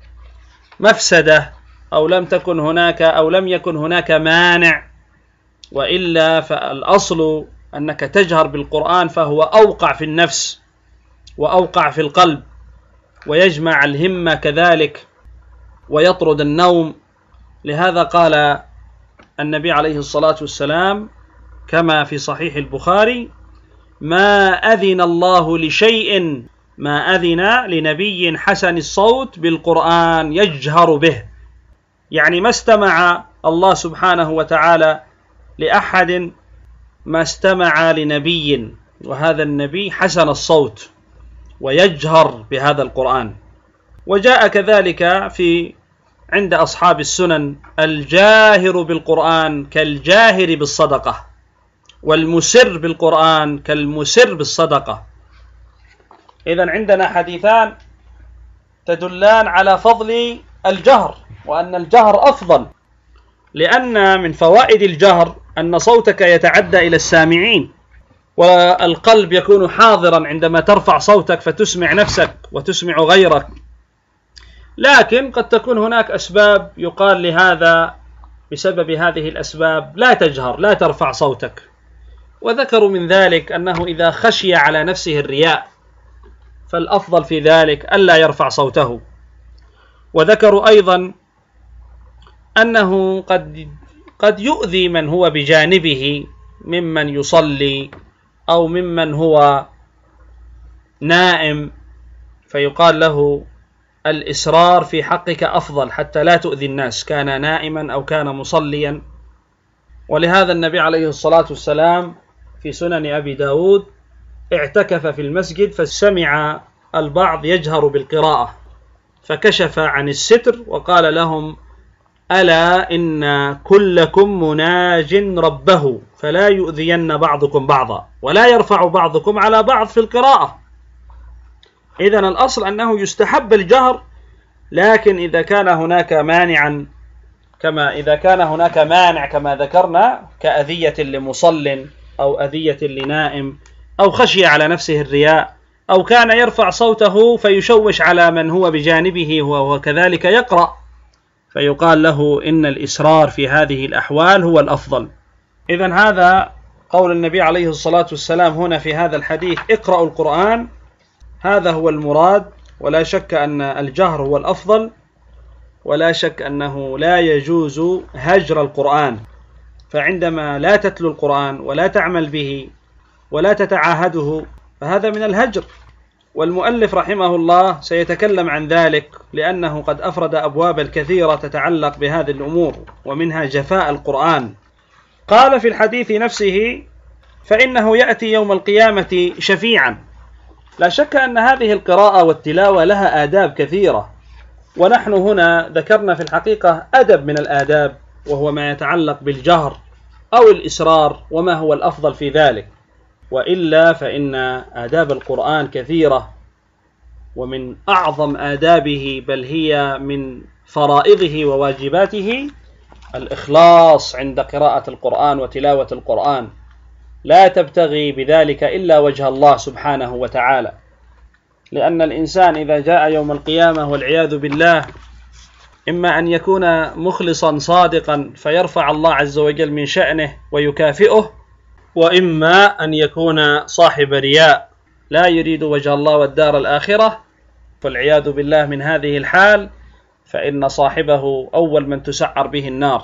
مفسدة أو لم تكن هناك أو لم يكن هناك مانع، وإلا فالأصل أنك تجهر بالقرآن، فهو أوقع في النفس وأوقع في القلب، ويجمع الهمة كذلك ويطرد النوم. لهذا قال النبي عليه الصلاة والسلام كما في صحيح البخاري: ما أذن الله لشيء ما أذن لنبي حسن الصوت بالقرآن يجهر به. يعني ما استمع الله سبحانه وتعالى لأحد ما استمع لنبي وهذا النبي حسن الصوت ويجهر بهذا القرآن. وجاء كذلك في عند أصحاب السنن الجاهر بالقرآن كالجاهر بالصدقة، والمسر بالقرآن كالمسر بالصدقة. إذن عندنا حديثان تدلان على فضل الجهر، وأن الجهر أفضل، لأن من فوائد الجهر أن صوتك يتعدى إلى السامعين، والقلب يكون حاضرا عندما ترفع صوتك فتسمع نفسك وتسمع غيرك. لكن قد تكون هناك أسباب يقال لهذا بسبب هذه الأسباب لا تجهر، لا ترفع صوتك. وذكروا من ذلك أنه إذا خشي على نفسه الرياء فالأفضل في ذلك ألا يرفع صوته. وذكروا أيضا أنه قد قد يؤذي من هو بجانبه ممن يصلي أو ممن هو نائم، فيقال له الإسرار في حقك أفضل حتى لا تؤذي الناس، كان نائما أو كان مصليا. ولهذا النبي عليه الصلاة والسلام في سنن أبي داود اعتكف في المسجد فسمع البعض يجهر بالقراءة فكشف عن الستر وقال لهم: ألا إن كلكم مناج ربه فلا يؤذين بعضكم بعضا ولا يرفع بعضكم على بعض في القراءة. إذن الأصل أنه يستحب الجهر، لكن إذا كان هناك مانعا، كما إذا كان هناك مانع كما ذكرنا كأذية لمصل أو أذية لنائم أو خشية على نفسه الرياء أو كان يرفع صوته فيشوش على من هو بجانبه وهو كذلك يقرأ، فيقال له إن الإسرار في هذه الأحوال هو الأفضل. إذن هذا قول النبي عليه الصلاة والسلام هنا في هذا الحديث: اقرأوا القرآن، هذا هو المراد. ولا شك أن الجهر هو الأفضل، ولا شك أنه لا يجوز هجر القرآن، فعندما لا تتلو القرآن ولا تعمل به ولا تتعاهده فهذا من الهجر. والمؤلف رحمه الله سيتكلم عن ذلك، لأنه قد أفرد أبواب كثيرة تتعلق بهذه الأمور، ومنها جفاء القرآن. قال في الحديث نفسه: فإنه يأتي يوم القيامة شفيعا. لا شك أن هذه القراءة والتلاوة لها آداب كثيرة، ونحن هنا ذكرنا في الحقيقة أدب من الآداب، وهو ما يتعلق بالجهر أو الإسرار وما هو الأفضل في ذلك. وإلا فإن آداب القرآن كثيرة، ومن أعظم آدابه بل هي من فرائضه وواجباته الإخلاص عند قراءة القرآن وتلاوة القرآن، لا تبتغي بذلك إلا وجه الله سبحانه وتعالى. لأن الإنسان إذا جاء يوم القيامة والعياذ بالله إما أن يكون مخلصا صادقا فيرفع الله عز وجل من شأنه ويكافئه، وإما أن يكون صاحب رياء لا يريد وجه الله والدار الآخرة، فالعياذ بالله من هذه الحال فإن صاحبه أول من تسعر به النار.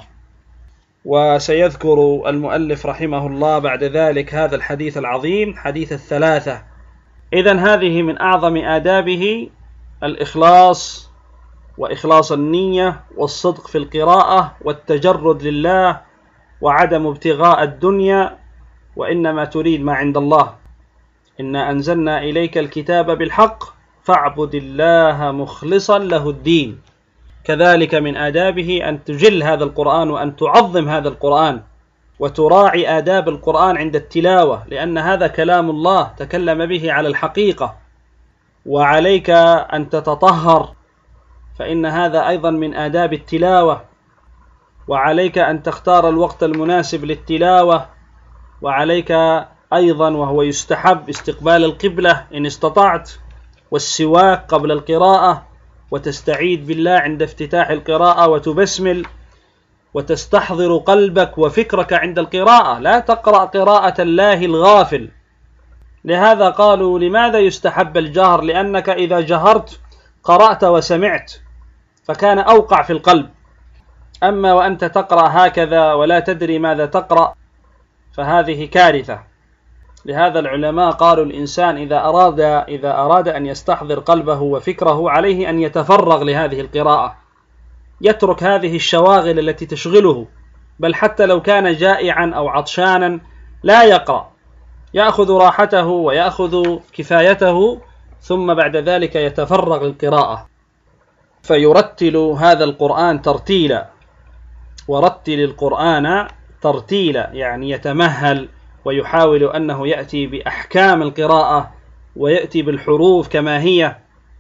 وسيذكر المؤلف رحمه الله بعد ذلك هذا الحديث العظيم، حديث الثلاثة. إذن هذه من أعظم آدابه الإخلاص، وإخلاص النية والصدق في القراءة والتجرد لله وعدم ابتغاء الدنيا، وإنما تريد ما عند الله. إنا أنزلنا إليك الكتاب بالحق فاعبد الله مخلصا له الدين. كذلك من آدابه أن تجل هذا القرآن وأن تعظم هذا القرآن وتراعي آداب القرآن عند التلاوة، لأن هذا كلام الله تكلم به على الحقيقة، وعليك أن تتطهر، فإن هذا أيضا من آداب التلاوة، وعليك أن تختار الوقت المناسب للتلاوة، وعليك أيضا وهو يستحب استقبال القبلة إن استطعت، والسواك قبل القراءة، وتستعيذ بالله عند افتتاح القراءة وتبسمل، وتستحضر قلبك وفكرك عند القراءة، لا تقرأ قراءة الله الغافل. لهذا قالوا لماذا يستحب الجهر؟ لأنك إذا جهرت قرأت وسمعت فكان أوقع في القلب، أما وأنت تقرأ هكذا ولا تدري ماذا تقرأ فهذه كارثة. لهذا العلماء قالوا الإنسان إذا أراد إذا أراد أن يستحضر قلبه وفكره عليه أن يتفرغ لهذه القراءة، يترك هذه الشواغل التي تشغله، بل حتى لو كان جائعا أو عطشانا لا يقرأ، يأخذ راحته ويأخذ كفايته، ثم بعد ذلك يتفرغ للقراءة فيرتل هذا القرآن ترتيلا. ورتل القرآن ترتيلا يعني يتمهل ويحاول أنه يأتي بأحكام القراءة ويأتي بالحروف كما هي.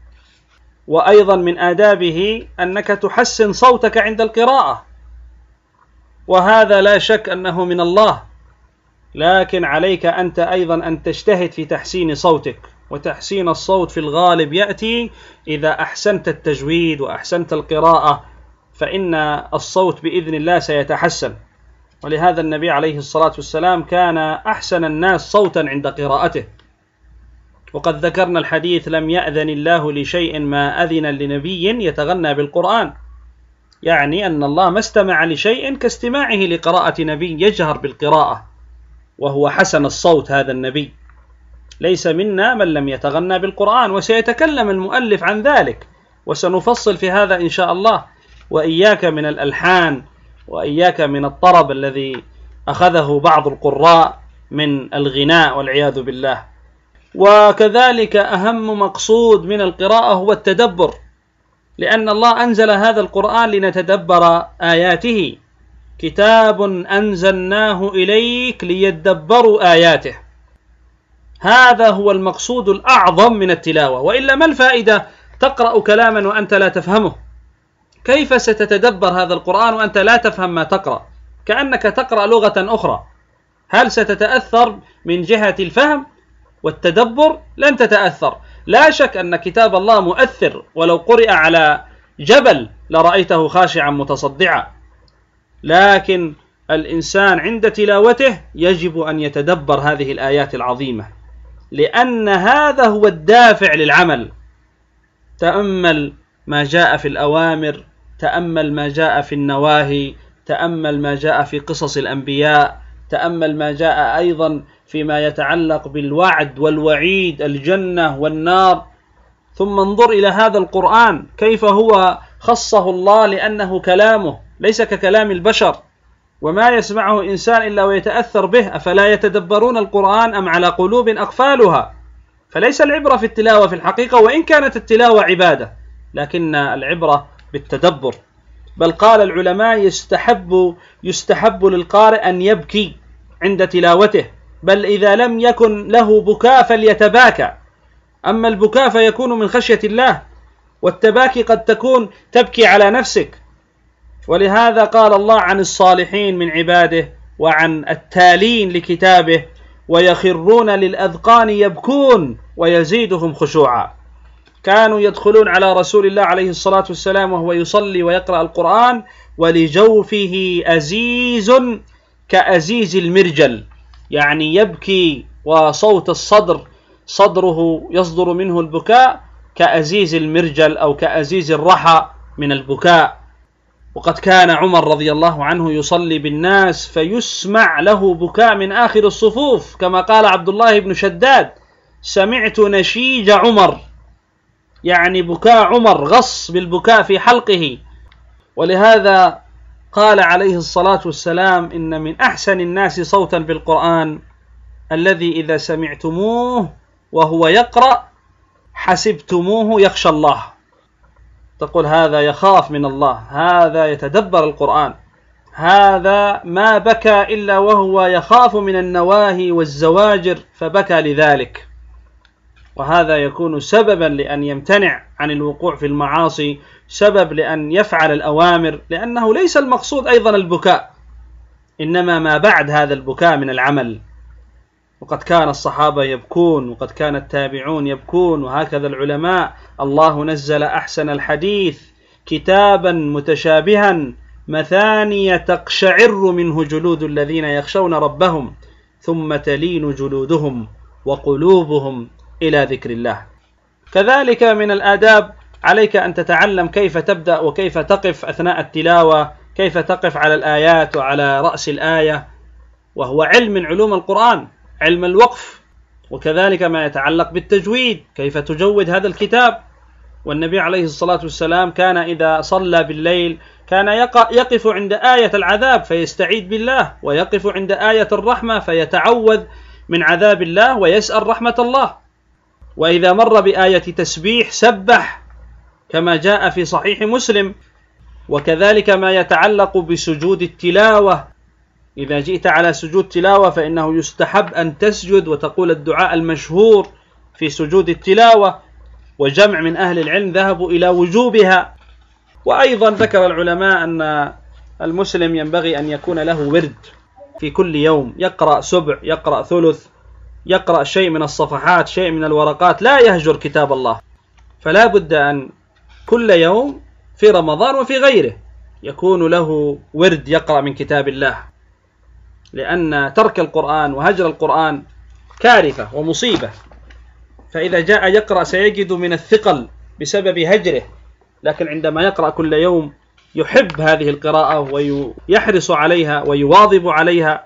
وأيضا من آدابه أنك تحسن صوتك عند القراءة، وهذا لا شك أنه من الله، لكن عليك أنت أيضا أن تجتهد في تحسين صوتك. وتحسين الصوت في الغالب يأتي إذا أحسنت التجويد وأحسنت القراءة، فإن الصوت بإذن الله سيتحسن. ولهذا النبي عليه الصلاة والسلام كان أحسن الناس صوتا عند قراءته. وقد ذكرنا الحديث: لم يأذن الله لشيء ما أذن لنبي يتغنى بالقرآن، يعني أن الله ما استمع لشيء كاستماعه لقراءة نبي يجهر بالقراءة وهو حسن الصوت. هذا النبي ليس منا من لم يتغنى بالقرآن، وسيتكلم المؤلف عن ذلك وسنفصل في هذا إن شاء الله. وإياك من الألحان، وإياك من الطرب الذي أخذه بعض القراء من الغناء والعياذ بالله. وكذلك أهم مقصود من القراءة هو التدبر، لأن الله أنزل هذا القرآن لنتدبر آياته. كتاب أنزلناه إليك ليدبروا آياته، هذا هو المقصود الأعظم من التلاوة. وإلا ما الفائدة تقرأ كلاما وأنت لا تفهمه؟ كيف ستتدبر هذا القرآن وأنت لا تفهم ما تقرأ؟ كأنك تقرأ لغة أخرى. هل ستتأثر من جهة الفهم والتدبر؟ لن تتأثر. لا شك أن كتاب الله مؤثر، ولو قرئ على جبل لرأيته خاشعا متصدعا، لكن الإنسان عند تلاوته يجب أن يتدبر هذه الآيات العظيمة، لأن هذا هو الدافع للعمل. تأمل ما جاء في الأوامر، تأمل ما جاء في النواهي، تأمل ما جاء في قصص الأنبياء، تأمل ما جاء أيضا فيما يتعلق بالوعد والوعيد، الجنة والنار. ثم انظر إلى هذا القرآن كيف هو خصه الله، لأنه كلامه ليس ككلام البشر، وما يسمعه إنسان إلا ويتأثر به. أفلا يتدبرون القرآن أم على قلوب أقفالها؟ فليس العبرة في التلاوة في الحقيقة، وإن كانت التلاوة عبادة، لكن العبرة بالتدبر. بل قال العلماء: يستحب يستحب للقارئ أن يبكي عند تلاوته، بل إذا لم يكن له بكاء فليتباكى. أما البكاء فيكون من خشية الله، والتباكي قد تكون تبكي على نفسك. ولهذا قال الله عن الصالحين من عباده وعن التالين لكتابه: ويخرون للأذقان يبكون ويزيدهم خشوعا. كانوا يدخلون على رسول الله عليه الصلاة والسلام وهو يصلي ويقرأ القرآن ولجوفه أزيز كأزيز المرجل، يعني يبكي وصوت الصدر صدره يصدر منه البكاء كأزيز المرجل أو كأزيز الرحى من البكاء. وقد كان عمر رضي الله عنه يصلي بالناس فيسمع له بكاء من آخر الصفوف، كما قال عبد الله بن شداد: سمعت نشيج عمر، يعني بكاء عمر غص بالبكاء في حلقه. ولهذا قال عليه الصلاة والسلام: إن من أحسن الناس صوتا بالقرآن الذي إذا سمعتموه وهو يقرأ حسبتموه يخشى الله. تقول هذا يخاف من الله، هذا يتدبر القرآن، هذا ما بكى إلا وهو يخاف من النواهي والزواجر فبكى لذلك. وهذا يكون سببا لأن يمتنع عن الوقوع في المعاصي، سبب لأن يفعل الأوامر، لأنه ليس المقصود أيضا البكاء، إنما ما بعد هذا البكاء من العمل. وقد كان الصحابة يبكون، وقد كان التابعون يبكون، وهكذا العلماء. الله نزل أحسن الحديث كتابا متشابها مثانية تقشعر منه جلود الذين يخشون ربهم ثم تلين جلودهم وقلوبهم إلى ذكر الله. كذلك من الآداب عليك أن تتعلم كيف تبدأ وكيف تقف أثناء التلاوة، كيف تقف على الآيات وعلى رأس الآية، وهو علم من علوم القرآن، علم الوقف. وكذلك ما يتعلق بالتجويد، كيف تجود هذا الكتاب. والنبي عليه الصلاة والسلام كان إذا صلى بالليل كان يقف عند آية العذاب فيستعيذ بالله، ويقف عند آية الرحمة فيتعوذ من عذاب الله ويسأل رحمة الله، وإذا مر بآية تسبيح سبح كما جاء في صحيح مسلم. وكذلك ما يتعلق بسجود التلاوة، إذا جئت على سجود تلاوة فإنه يستحب أن تسجد وتقول الدعاء المشهور في سجود التلاوة، وجمع من أهل العلم ذهبوا إلى وجوبها. وأيضا ذكر العلماء أن المسلم ينبغي أن يكون له ورد في كل يوم، يقرأ سبع، يقرأ ثلث، يقرأ شيء من الصفحات، شيء من الورقات، لا يهجر كتاب الله. فلا بد أن كل يوم في رمضان وفي غيره يكون له ورد يقرأ من كتاب الله، لأن ترك القرآن وهجر القرآن كارثة ومصيبة. فإذا جاء يقرأ سيجد من الثقل بسبب هجره، لكن عندما يقرأ كل يوم يحب هذه القراءة ويحرص عليها ويواظب عليها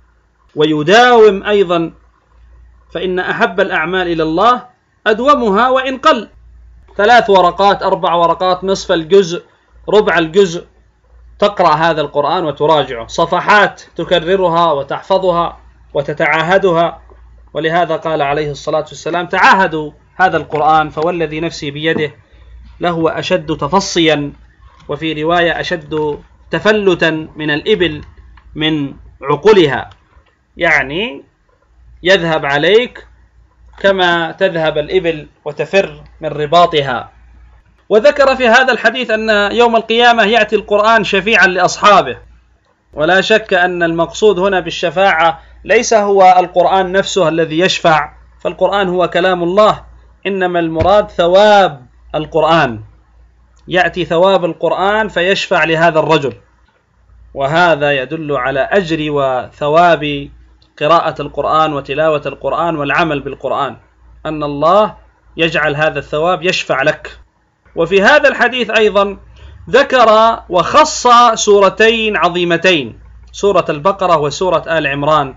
ويداوم أيضا، فإن أحب الأعمال إلى الله أدومها وإن قل. ثلاث ورقات، أربع ورقات، نصف الجزء، ربع الجزء، تقرأ هذا القرآن وتراجعه، صفحات تكررها وتحفظها وتتعاهدها. ولهذا قال عليه الصلاة والسلام: تعاهدوا هذا القرآن فوالذي نفسي بيده لهو أشد تفصيا، وفي رواية أشد تفلتا من الإبل من عقلها، يعني يذهب عليك كما تذهب الإبل وتفر من رباطها. وذكر في هذا الحديث أن يوم القيامة يأتي القرآن شفيعا لأصحابه، ولا شك أن المقصود هنا بالشفاعة ليس هو القرآن نفسه الذي يشفع، فالقرآن هو كلام الله، إنما المراد ثواب القرآن، يأتي ثواب القرآن فيشفع لهذا الرجل. وهذا يدل على أجر وثواب قراءة القرآن وتلاوة القرآن والعمل بالقرآن، أن الله يجعل هذا الثواب يشفع لك. وفي هذا الحديث أيضا ذكر وخص سورتين عظيمتين، سورة البقرة وسورة آل عمران،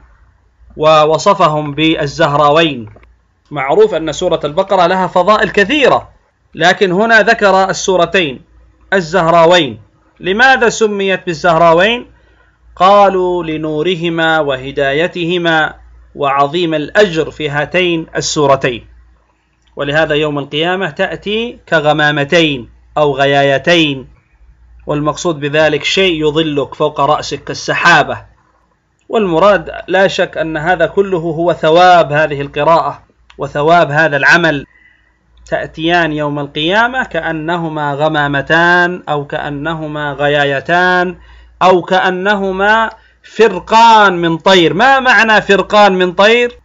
ووصفهم بالزهراوين. معروف أن سورة البقرة لها فضائل كثيرة، لكن هنا ذكر السورتين الزهراوين. لماذا سميت بالزهراوين؟ قالوا لنورهما وهدايتهما وعظيم الأجر في هاتين السورتين، ولهذا يوم القيامة تأتي كغمامتين أو غيايتين، والمقصود بذلك شيء يظلك فوق رأسك كالسحابة. والمراد لا شك أن هذا كله هو ثواب هذه القراءة وثواب هذا العمل، تأتيان يوم القيامة كأنهما غمامتان أو كأنهما غيايتان أو كأنهما فرقان من طير. ما معنى فرقان من طير؟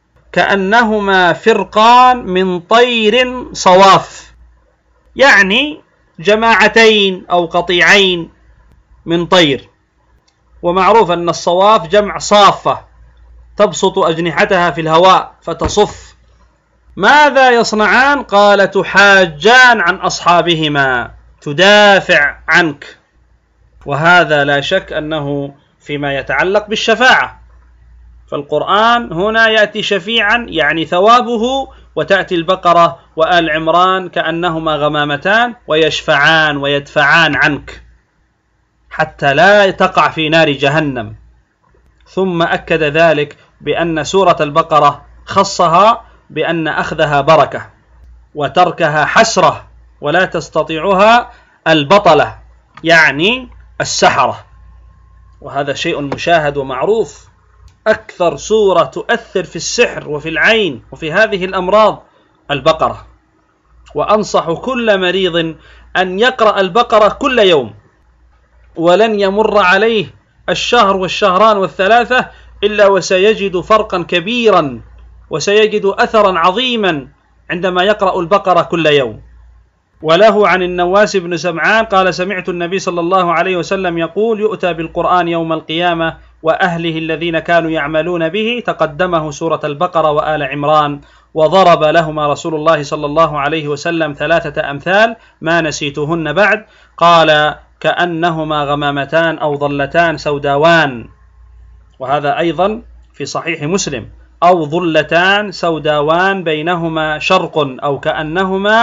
كأنهما فرقان من طير صواف، يعني جماعتين أو قطيعين من طير. ومعروف أن الصواف جمع صافة تبسط أجنحتها في الهواء فتصف. ماذا يصنعان؟ قال: تحاجان عن أصحابهما، تدافع عنك. وهذا لا شك أنه فيما يتعلق بالشفاعة، فالقرآن هنا يأتي شفيعا يعني ثوابه، وتأتي البقرة وآل عمران كأنهما غمامتان ويشفعان ويدفعان عنك حتى لا تقع في نار جهنم. ثم أكد ذلك بأن سورة البقرة خصها بأن أخذها بركة وتركها حسرة ولا تستطيعها البطلة، يعني السحرة. وهذا شيء مشاهد ومعروف، أكثر سورة تؤثر في السحر وفي العين وفي هذه الأمراض البقرة. وأنصح كل مريض أن يقرأ البقرة كل يوم، ولن يمر عليه الشهر والشهران والثلاثة إلا وسيجد فرقا كبيرا وسيجد أثرا عظيما عندما يقرأ البقرة كل يوم. وله عن النواس بن سمعان قال: سمعت النبي صلى الله عليه وسلم يقول: يؤتى بالقرآن يوم القيامة وأهله الذين كانوا يعملون به تقدمه سورة البقرة وآل عمران، وضرب لهما رسول الله صلى الله عليه وسلم ثلاثة أمثال ما نسيتهن بعد، قال: كأنهما غمامتان أو ظلتان سوداوان. وهذا أيضا في صحيح مسلم: أو ظلتان سوداوان بينهما شرق أو كأنهما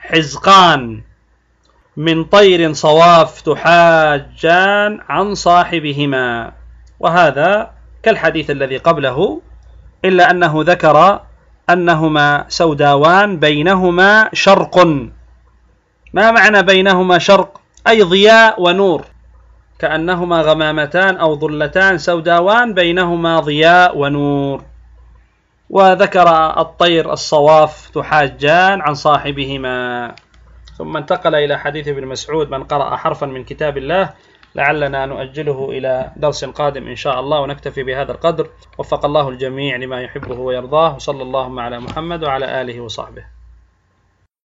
حزقان من طير صواف تحاجان عن صاحبهما. وهذا كالحديث الذي قبله، إلا أنه ذكر أنهما سوداوان بينهما شرق. ما معنى بينهما شرق؟ أي ضياء ونور، كأنهما غمامتان أو ظلتان سوداوان بينهما ضياء ونور. وذكر الطير الصواف تحاجان عن صاحبهما. ثم انتقل إلى حديث ابن مسعود: من قرأ حرفا من كتاب الله. لعلنا نؤجله إلى درس قادم إن شاء الله، ونكتفي بهذا القدر. وفق الله الجميع لما يحبه ويرضاه، وصلى اللهم على محمد وعلى آله وصحبه.